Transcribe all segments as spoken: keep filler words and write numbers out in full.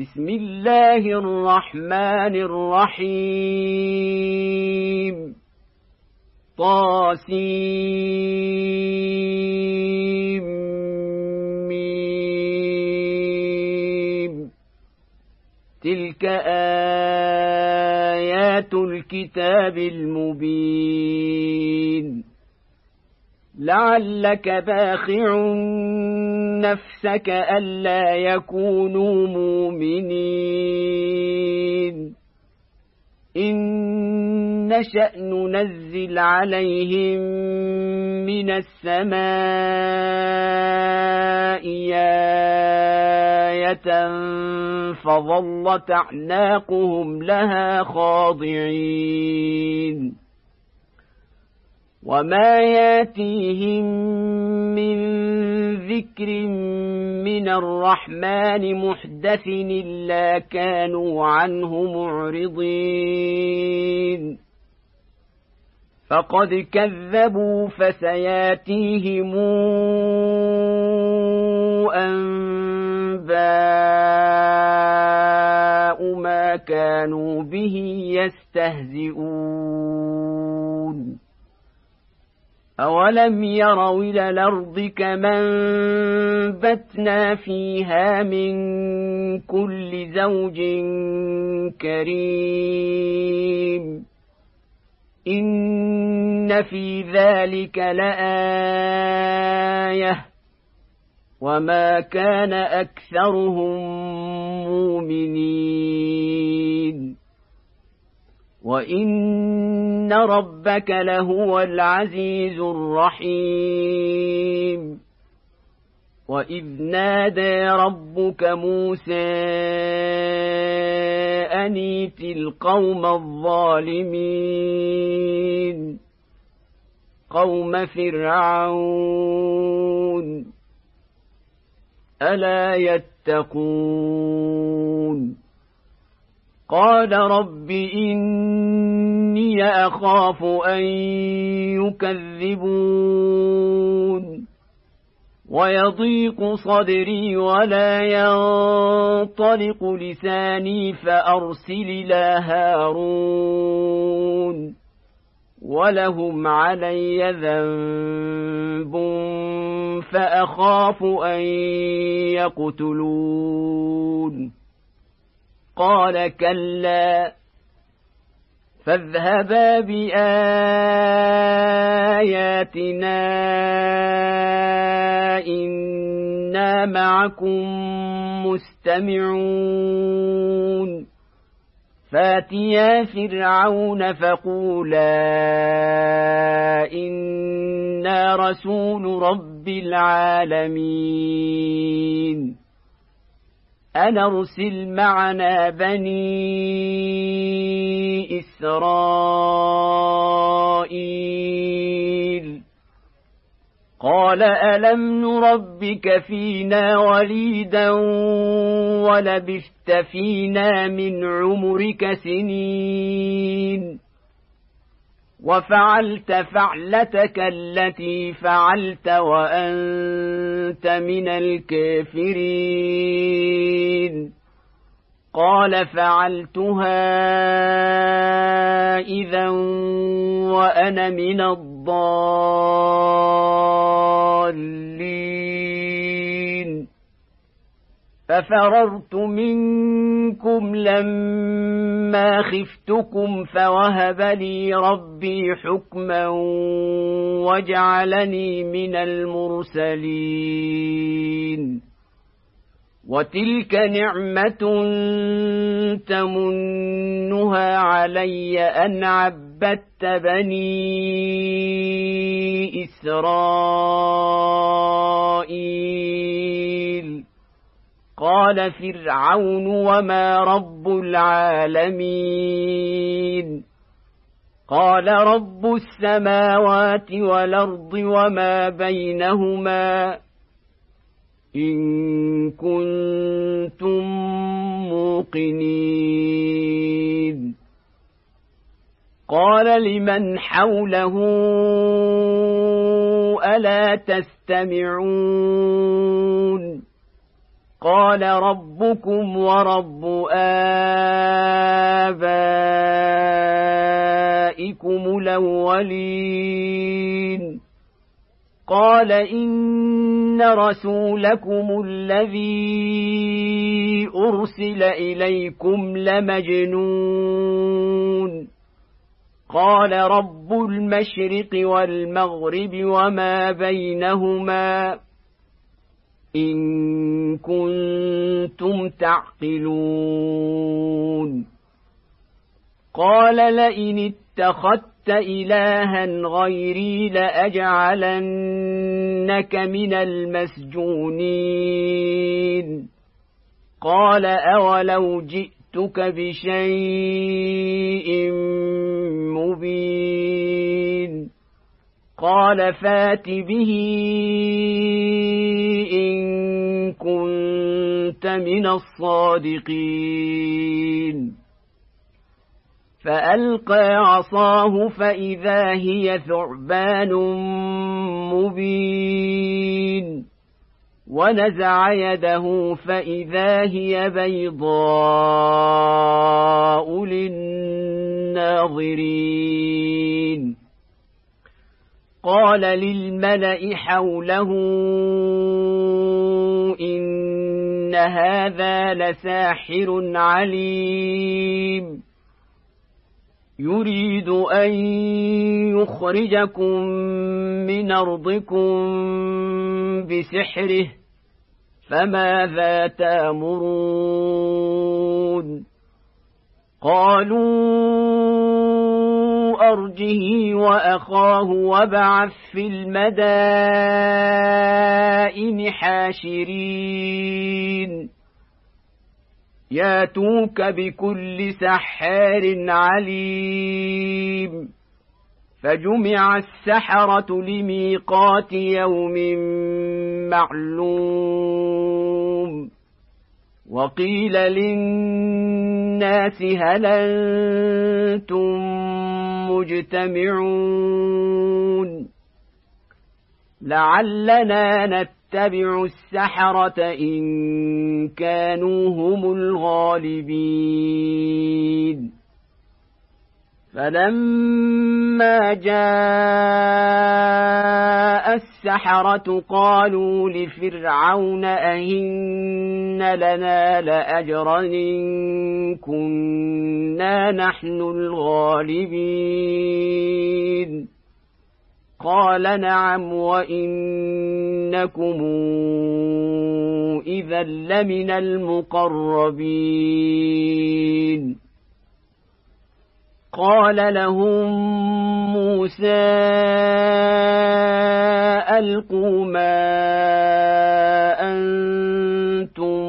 بسم الله الرحمن الرحيم طاسيم تلك آيات الكتاب المبين لعلك باخع نفسك ألا يكونوا مؤمنين إن نشأ ننزل عليهم من السماء آية فظلت أعناقهم لها خاضعين وما ياتيهم من ذكر من الرحمن محدث إلا كانوا عنه معرضين فقد كذبوا فسياتيهم أنباء ما كانوا به يستهزئون أولم يروا إلى الأرض كما أنبتنا فيها من كل زوج كريم إن في ذلك لآية وما كان أكثرهم مؤمنين وإن ربك لهو العزيز الرحيم وإذ نادى ربك موسى أن ائت القوم الظالمين قوم فرعون ألا يتقون قال رب إني أخاف أن يكذبون ويضيق صدري ولا ينطلق لساني فأرسل إلى هارون ولهم علي ذنب فأخاف أن يقتلون قال كلا فاذهبا بآياتنا إنا معكم مستمعون فاتيا فرعون فقولا إنا رسول رب العالمين أن أرسل معنا بني إسرائيل قال ألم نربك فينا وليدا ولبثت فينا من عمرك سنين وفعلت فعلتك التي فعلت وأنت من الكافرين قال فعلتها إذا وأنا من الضالين ففررت منكم لما خفتكم فوهب لي ربي حكما وجعلني من المرسلين وتلك نعمة تمنها علي أن عبدت بني إسرائيل قال فرعون وما رب العالمين قال رب السماوات والأرض وما بينهما إن كنتم موقنين قال لمن حوله ألا تستمعون قال ربكم ورب آبائكم الأولين قال إن رسولكم الذي أرسل إليكم لمجنون قال رب المشرق والمغرب وما بينهما إن كنتم تعقلون قال لئن اتخذت إلها غيري لأجعلنك من المسجونين قال أولو جئتك بشيء مبين قال فات به إن كنت من الصادقين فألقى عصاه فإذا هي ثعبان مبين ونزع يده فإذا هي بيضاء للناظرين قال للملأ حوله إن هذا لساحر عليم يريد أن يخرجكم من أرضكم بسحره فماذا تأمرون قالوا أرجه وأخاه وابعث في المدائن حاشرين ياتوك بكل سحار عليم فجمع السحرة لميقات يوم معلوم وقيل للناس هل أنتم مجتمعون لعلنا نتبع السحرة إن كانوا هم الغالبين فلما جاء السحرة قالوا لفرعون أئن لنا لأجرا إن كنا نحن الغالبين قال نعم وإنكم إذا لمن المقربين قال لهم موسى ألقوا ما أنتم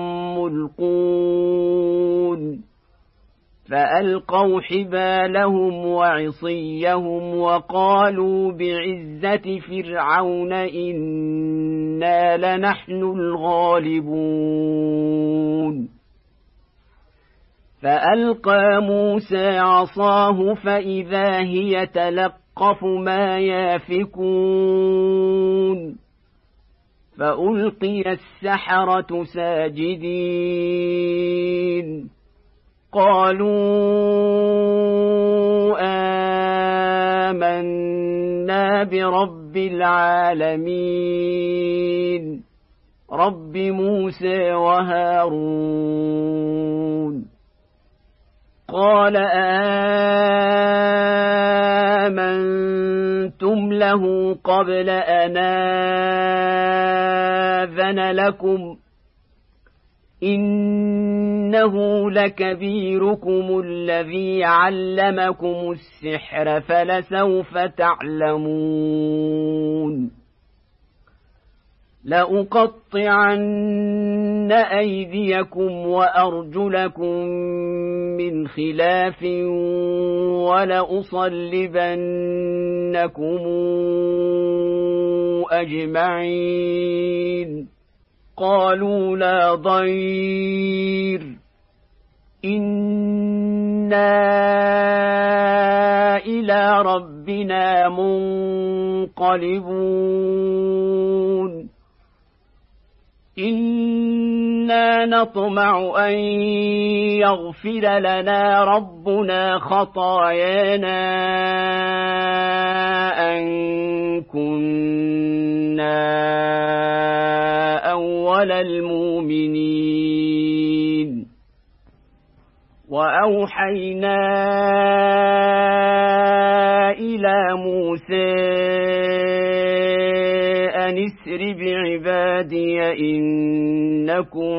ملقون فألقوا حبالهم وعصيهم وقالوا بعزة فرعون إنا لنحن الغالبون فألقى موسى عصاه فإذا هي تلقف ما يافكون فألقي السحرة ساجدين قالوا آمنا برب العالمين رب موسى وهارون قال آمنتم له قبل أن آذن لكم إنه لكبيركم الذي علمكم السحر فلسوف تعلمون لأقطعن أيديكم وأرجلكم من خلاف ولأصلبنكم أجمعين قالوا لا ضير إنا إلى ربنا منقلبون إن إنا نطمع أن يغفر لنا ربنا خطايانا أن كنا أول المؤمنين وأوحينا إلى موسى أن اسر بعبادي إنكم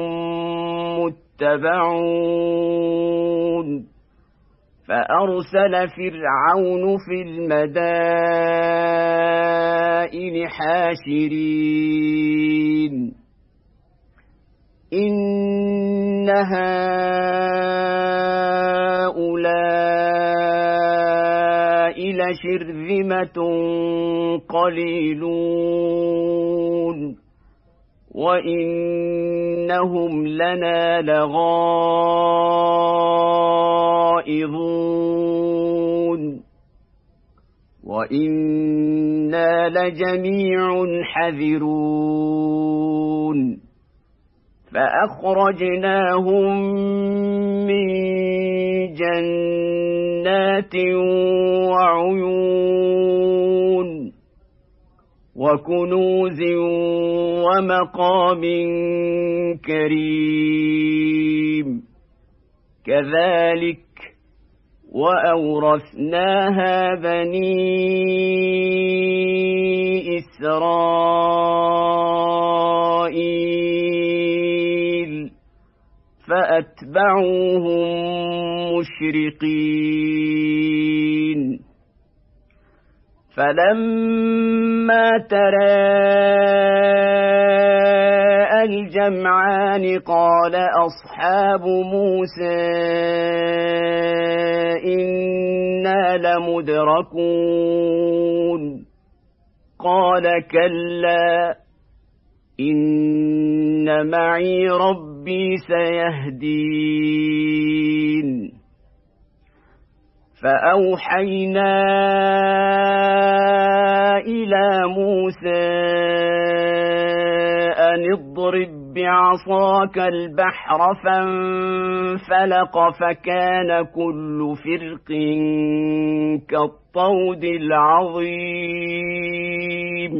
متبعون فأرسل فرعون في المدائن حاشرين إن هؤلاء لشرذمة قليلون وإنهم لنا لغائظون وإنا لجميع حذرون فأخرجناهم من جنات وعيون وكنوز ومقام كريم كذلك وأورثناها بني إسرائيل فأتبعوهم مشرقين فلما تراءى الجمعان قال أصحاب موسى إنا لمدركون قال كلا إن معي ربي سيهدين فأوحينا إلى موسى أن اضرب بعصاك البحر فانفلق فكان كل فرق كالطود العظيم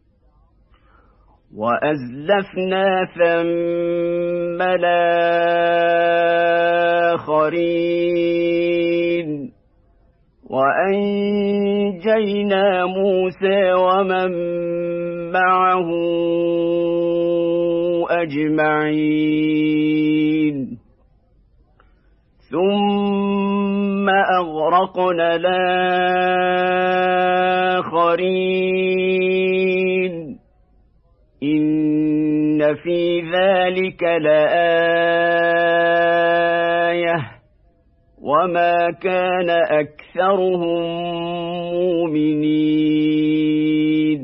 وأزلفنا ثم الآخرين وأنجينا موسى ومن معه أجمعين ثم أغرقنا الآخرين إن في ذلك لآية وما كان أكثرهم مؤمنين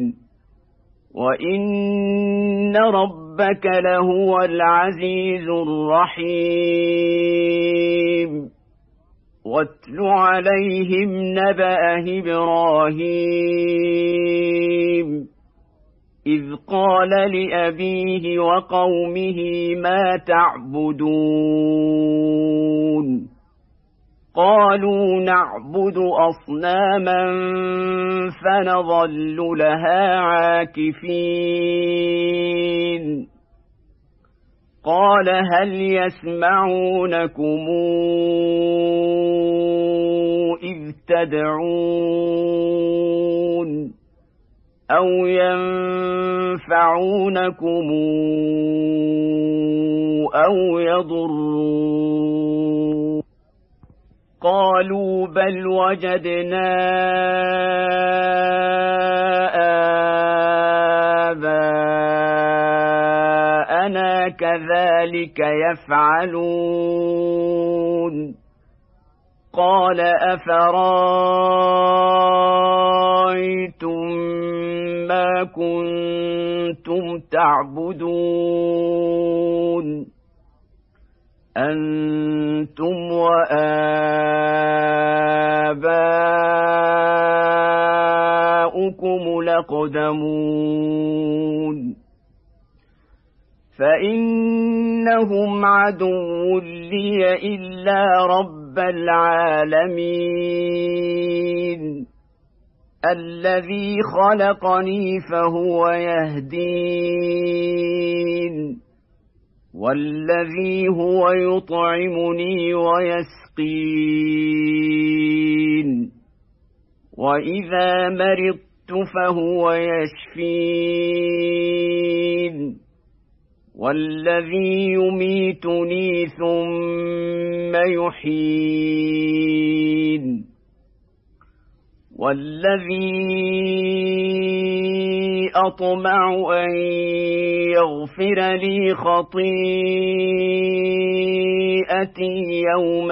وإن ربك لهو العزيز الرحيم واتل عليهم نبأ إبراهيم إذ قال لأبيه وقومه ما تعبدون قالوا نعبد أصناما فنظل لها عاكفين قال هل يسمعونكم إذ تدعون أو ينفعونكم أو يضرون قالوا بل وجدنا آباءنا كذلك يفعلون قال أفرأيتم ما كنتم تعبدون أنتم وآباؤكم الأقدمون فإن لهم عدو لي إلا رب العالمين الذي خلقني فهو يهدين والذي هو يطعمني ويسقين وإذا مرضت فهو يشفين والذي يميتني ثم يحيين والذي أطمع أن يغفر لي خطيئتي يوم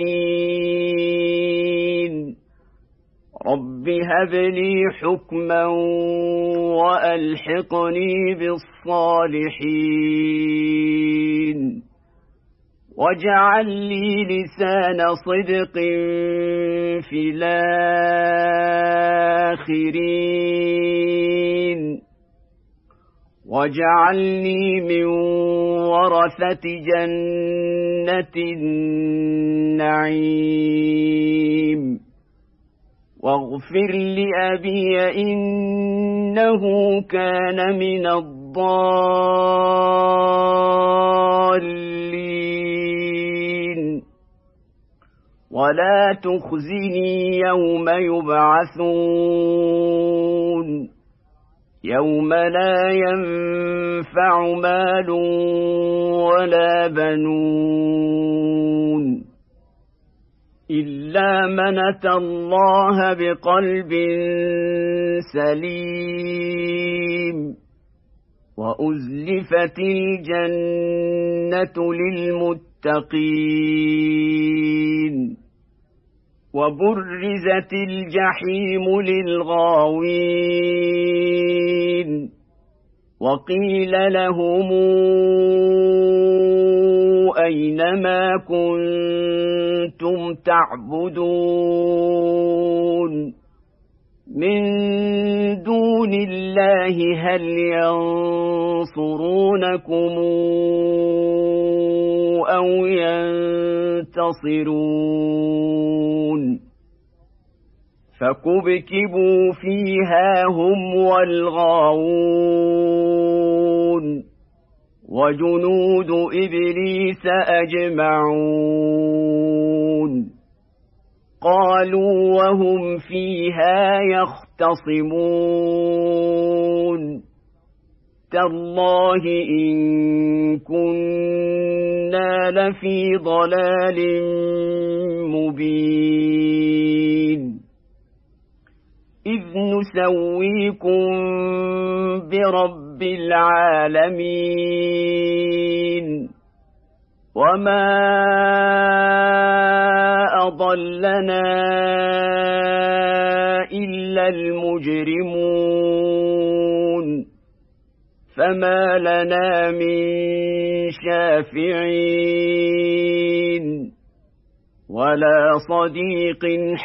الدين رب هب لي حكما وألحقني بالصالحين واجعل لي لسان صدق في الآخرين واجعلني من ورثة جنة النعيم واغفر لأبي إنه كان من الضالين ولا تخزني يوم يبعثون يوم لا ينفع مال ولا بنون إلا من أتى الله بقلب سليم وأزلفت الجنة للمتقين وبرزت الجحيم للغاوين وقيل لهم أينما كنتم تعبدون من دون الله هل ينصرونكم أو ينتصرون فكبكبوا فيها هم والغاوون وجنود إبليس أجمعون قالوا وهم فيها يختصمون تالله إن كنا لفي ضلال مبين إذ نسويكم برب العالمين وما أضلنا إلا المجرمون فما لنا من شافعين ولا صديق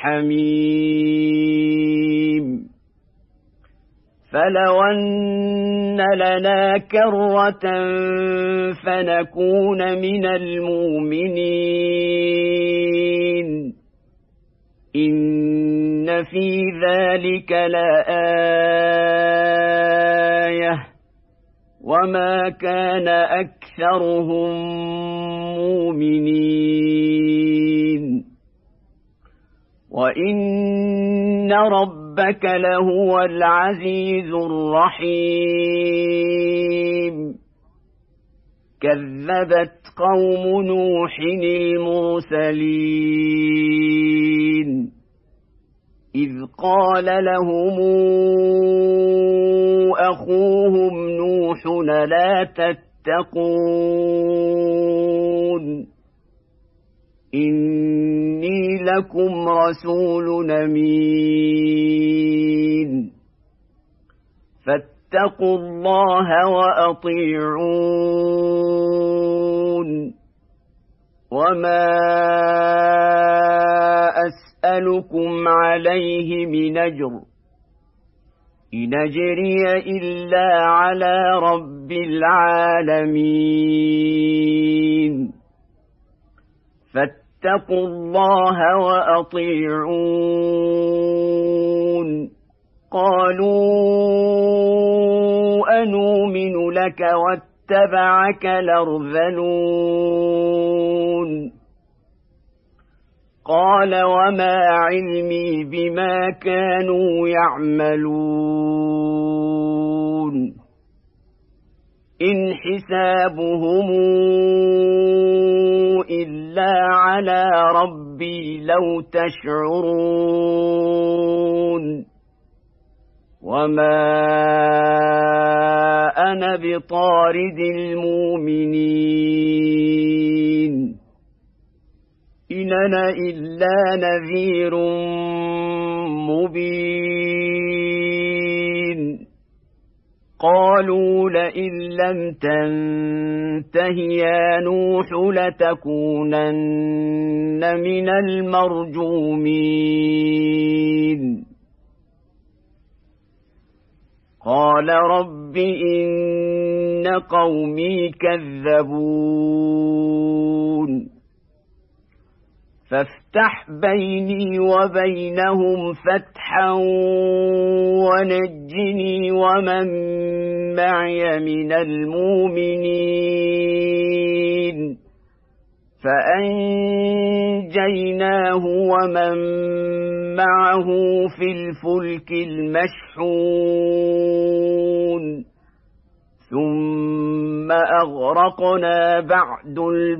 حميم فلو أن لنا كرة فنكون من المؤمنين إن في ذلك لآية وما كان أكثرهم مؤمنين وإن ربك لهو العزيز الرحيم كذبت قوم نوح المرسلين إذ قال لهم أخوهم نوح لا تتقون إني لكم رسول أمين فاتقوا الله وأطيعون وما أسألكم عليه من أجر إن أجري إلا على رب العالمين فاتقوا الله وأطيعون قالوا أنؤمن لك واتبعك الأرذلون قال وما علمي بما كانوا يعملون إن حسابهم إلا على ربي لو تشعرون وما أنا بطارد المؤمنين إن أنا إلا نذير مبين قالوا لئن لم تنته يا نوح لتكونن من المرجومين قال رب إن قومي كذبون فافتح بيني وبينهم فتحا ونجني ومن معي من المؤمنين فأنجيناه ومن معه في الفلك المشحون ثم أغرقنا بعد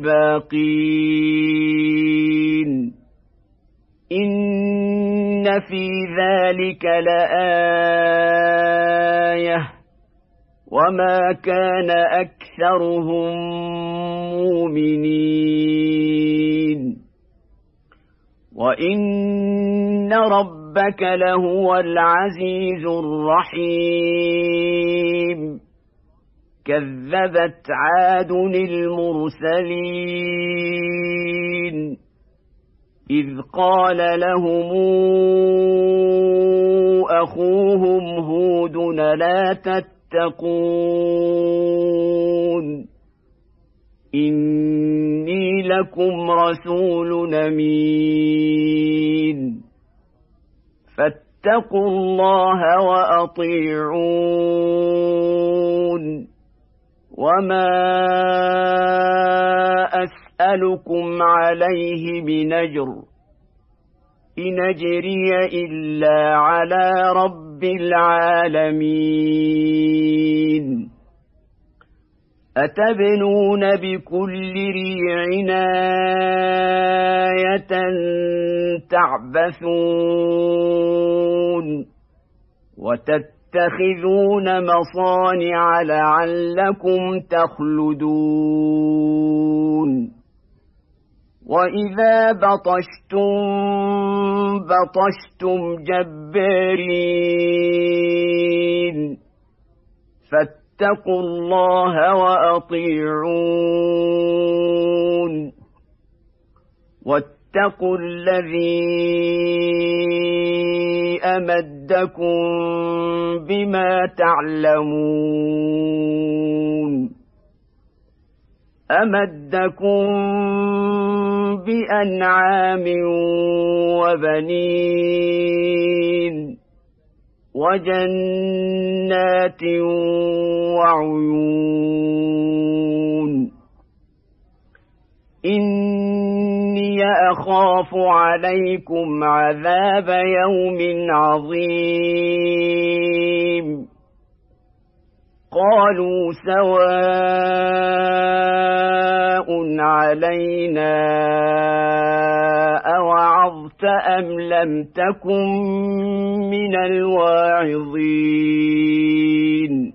الباقين إن في ذلك لآية وما كان أكثرهم مؤمنين وإن ربك لهو العزيز الرحيم كذبت عاد المرسلين إذ قال لهم أخوهم هود لا تتقون إني لكم رسول أمين فاتقوا الله وأطيعون وما أسألكم عليه من أجر إن أجري إلا على رب العالمين أتبنون بكل ريع آية تعبثون وتتخذون مصانع لعلكم تخلدون وإذا بطشتم بطشتم جبارين فاتقوا الله وأطيعون واتقوا الذي أمدكم بما تعلمون أمدكم بأنعام وبنين وجنات وعيون إني أخاف عليكم عذاب يوم عظيم قالوا سواء علينا أوعظت أم لم تكن من الواعظين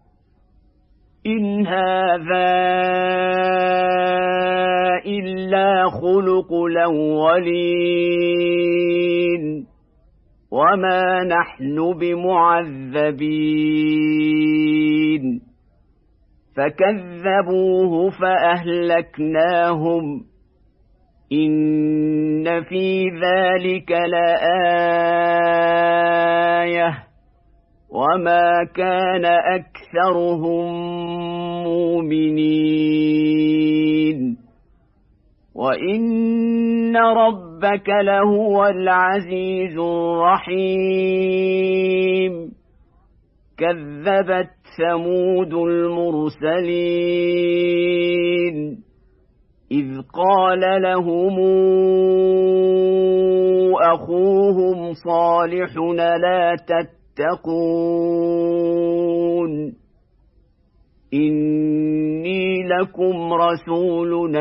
إن هذا إلا خلق الأولين وما نحن بمعذبين فكذبوه فأهلكناهم إن في ذلك لآية وما كان أكثرهم مؤمنين وإن ربك لهو العزيز الرحيم كذبت ثمود المرسلين إذ قال لهم أخوهم صالح لا تتقون إني لكم رسول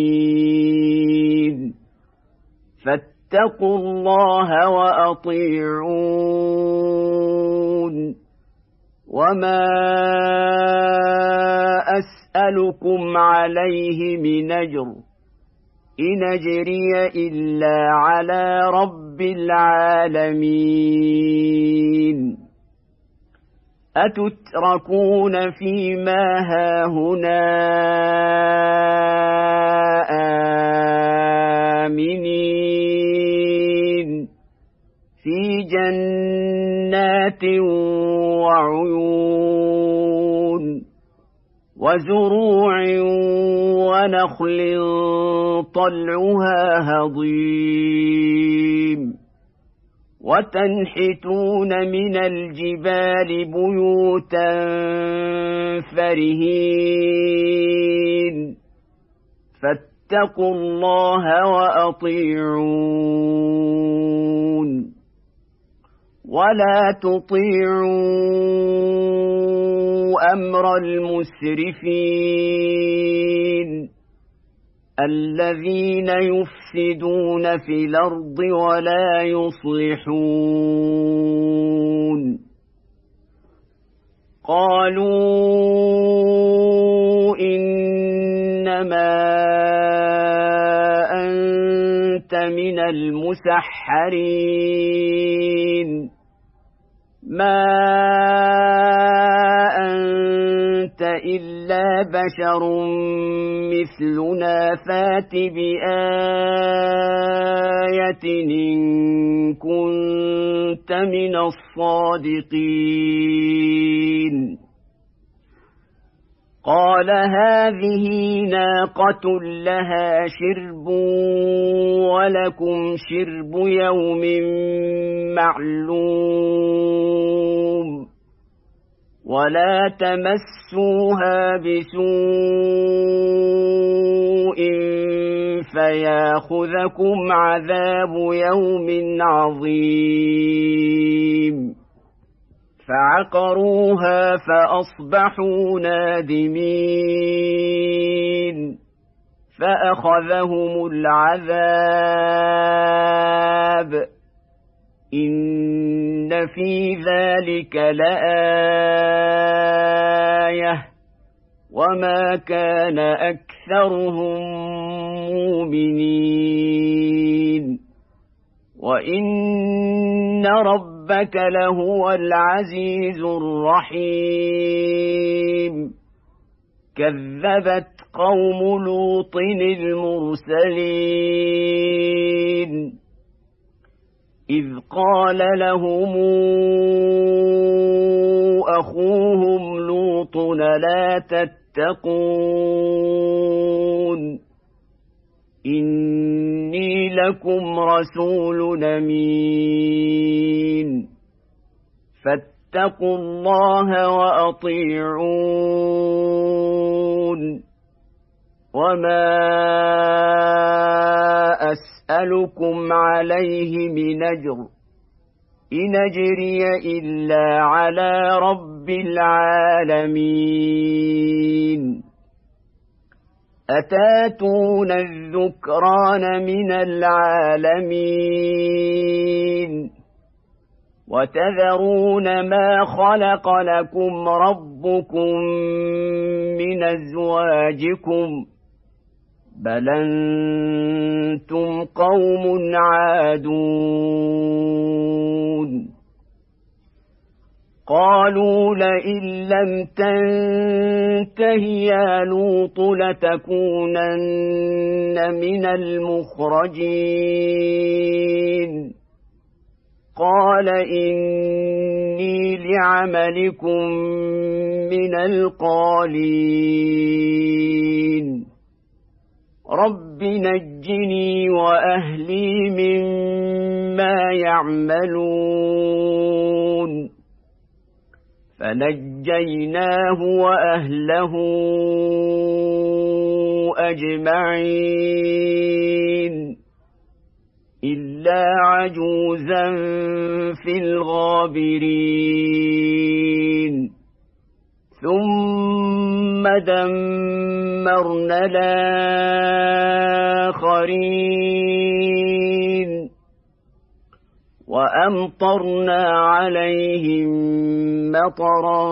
أمين فاتقوا الله وأطيعون وما أسألكم عليه من أجر إن أجري إلا على رب العالمين أتتركون فيما هاهنا آمنين في جنات وعيون وزروع ونخل طلعها هضيم وتنحتون من الجبال بيوتا فرهين فاتقوا الله وأطيعون ولا تطيعوا أمر المسرفين الذين يفسدون في الأرض ولا يصلحون قالوا إنما أنت من المسحرين ما أنت إلا بشر مثلنا فات بآية إن كنت من الصادقين قال هذه ناقة لها شرب ولكم شرب يوم معلوم ولا تمسوها بسوء فياخذكم عذاب يوم عظيم فعقروها فأصبحوا نادمين فأخذهم العذاب إن في ذلك لآية وما كان أكثرهم مؤمنين وإن ربك لهو العزيز الرحيم كذبت قوم لوط المرسلين إذ قال لهم أخوهم لوط لا تتقون إني لكم رسول أمين فاتقوا الله وأطيعون وما أسألكم عليه من أجر إن أجري إلا على رب العالمين أتاتون الذكران من العالمين وتذرون ما خلق لكم ربكم من أزواجكم بل أنتم قوم عادون قالوا لئن لم تنته يا لوط لتكونن من المخرجين قال إني لعملكم من القالين رب نجني وأهلي مما يعملون فنجيناه وأهله أجمعين إلا عجوزا في الغابرين ثم دمرنا الآخرين وأمطرنا عليهم مطرا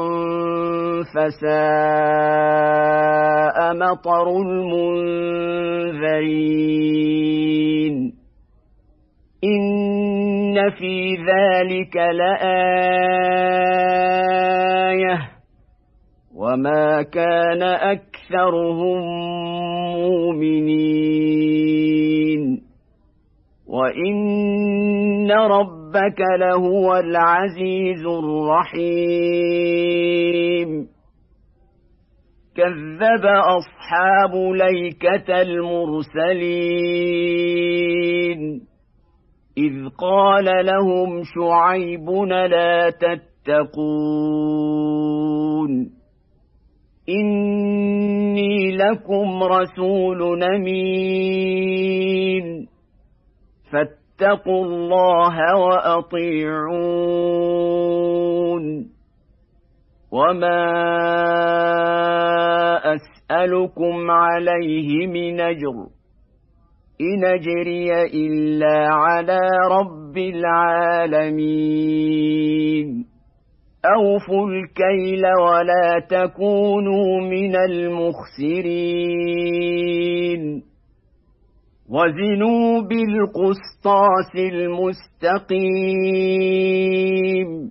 فساء مطر المنذرين إن في ذلك لآية وما كان أكثرهم مؤمنين وإن ربك لهو العزيز الرحيم كذب أصحاب ليكة المرسلين إذ قال لهم شعيب لا تتقون إني لكم رسول أمين فاتقوا الله وأطيعون وما أسألكم عليه من أجر إن أجري إلا على رب العالمين أوفوا الكيل ولا تكونوا من المخسرين وزنوا بالقسطاس المستقيم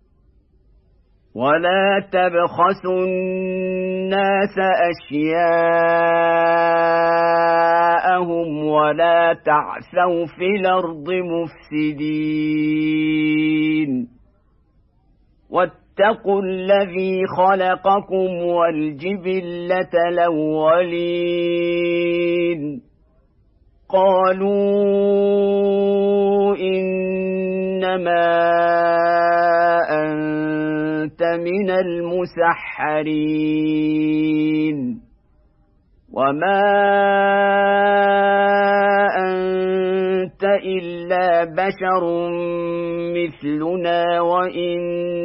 ولا تبخسوا الناس أشياءهم ولا تعثوا في الأرض مفسدين واتقوا الذي خلقكم والجبلة الأولين قالوا إنما أنت من المسحرين وما أنت إلا بشر مثلنا وإن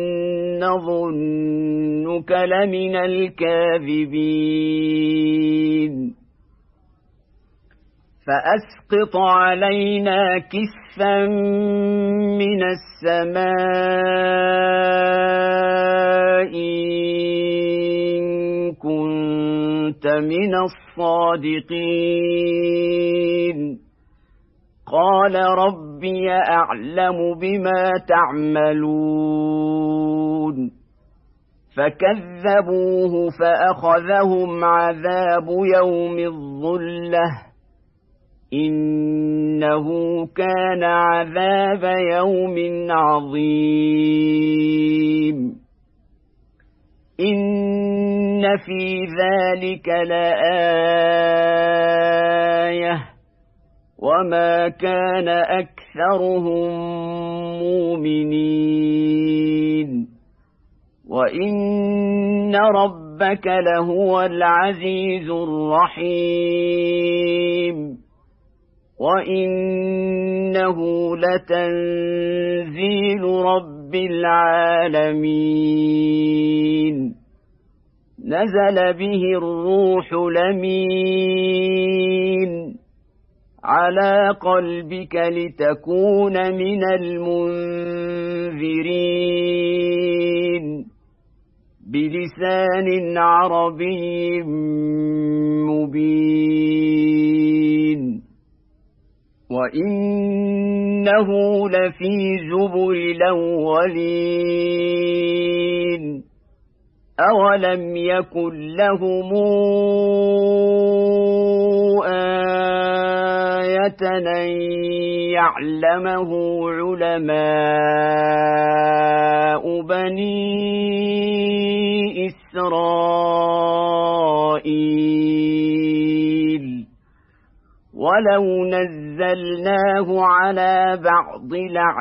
نظنك لمن الكاذبين فأسقط علينا كسفا من السماء إن كنت من الصادقين قال ربي أعلم بما تعملون فكذبوه فأخذهم عذاب يوم الظلة إنه كان عذاب يوم عظيم إن في ذلك لآية وما كان أكثرهم مؤمنين وإن ربك لهو العزيز الرحيم وإنه لتنزيل رب العالمين نزل به الروح الأمين على قلبك لتكون من المنذرين بلسان عربي مبين وإنه لفي زبر الأولين أولم يكن لهم آية أن يعلمه علماء بني إسرائيل ولو نزلناه على بعض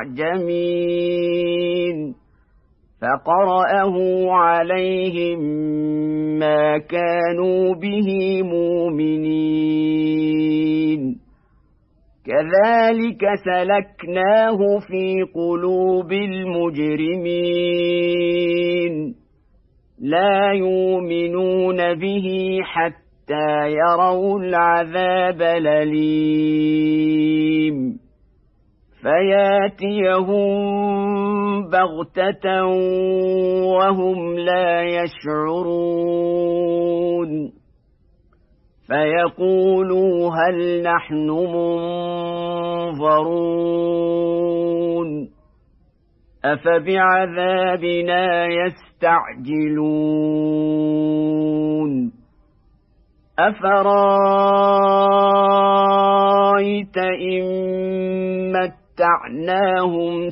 الأعجمين فقرأه عليهم ما كانوا به مؤمنين كذلك سلكناه في قلوب المجرمين لا يؤمنون به حتى يروا العذاب الأليم فياتيهم بغتة وهم لا يشعرون فيقولوا هل نحن منظرون أفبعذابنا يستعجلون أفرأيت إن متعناهم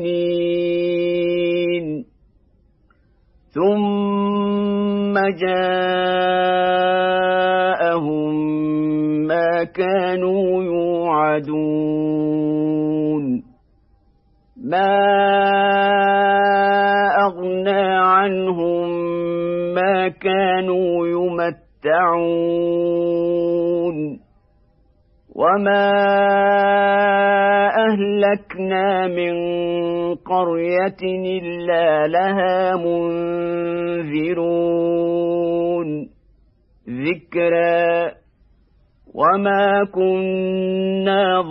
سنين ثم جاءهم ما كانوا يوعدون ما أغنى عنهم ما كانوا يمتعون وما أهلكنا من قرية إلا لها منذرون ذكرى وما كنا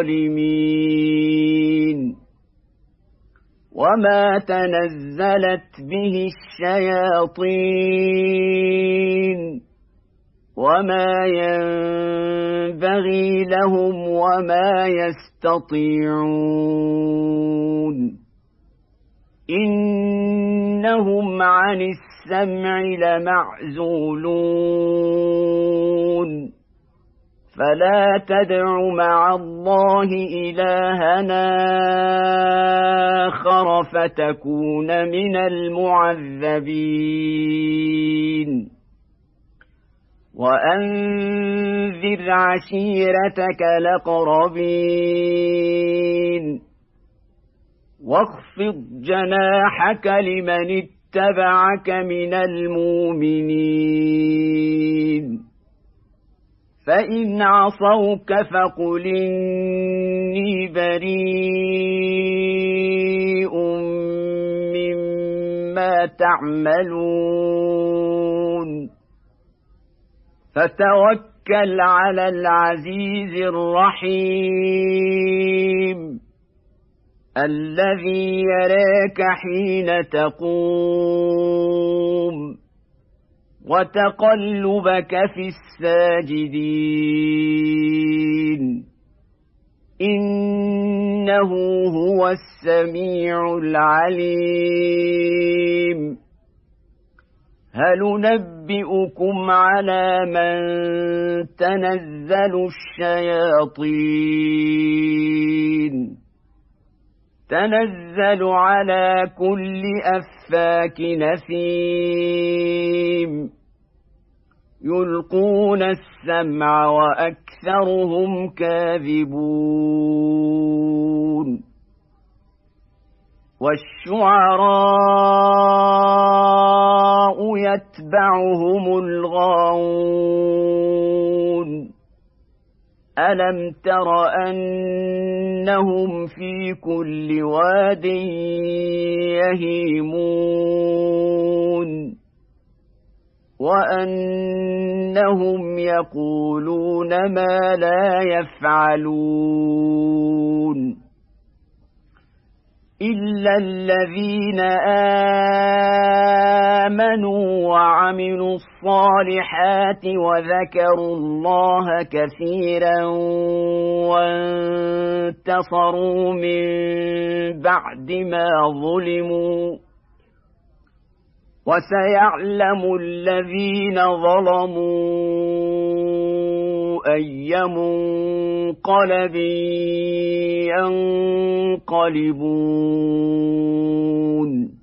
ظالمين وما تنزلت به الشياطين وما ينبغي لهم وما يستطيعون إنهم عن السمع لمعزولون فلا تدع مع الله إلهنا آخر فتكون من المعذبين وأنذر عشيرتك الأقربين واخفض جناحك لمن اتبعك من المؤمنين فإن عصوك فقل إني بريء مما تعملون فتوكل على العزيز الرحيم الذي يراك حين تقوم وتقلبك في الساجدين إنه هو السميع العليم هل ننبئكم على من تنزل الشياطين تنزل على كل أفاك نثيم يلقون السمع وأكثرهم كاذبون والشعراء يتبعهم الغاوون ألم تر أنهم في كل واد يهيمون وأنهم يقولون ما لا يفعلون إلا الذين آمنوا وعملوا الصالحات وذكروا الله كثيرا وانتصروا من بعد ما ظلموا وسيعلم الذين ظلموا أي منقلب ينقلبون.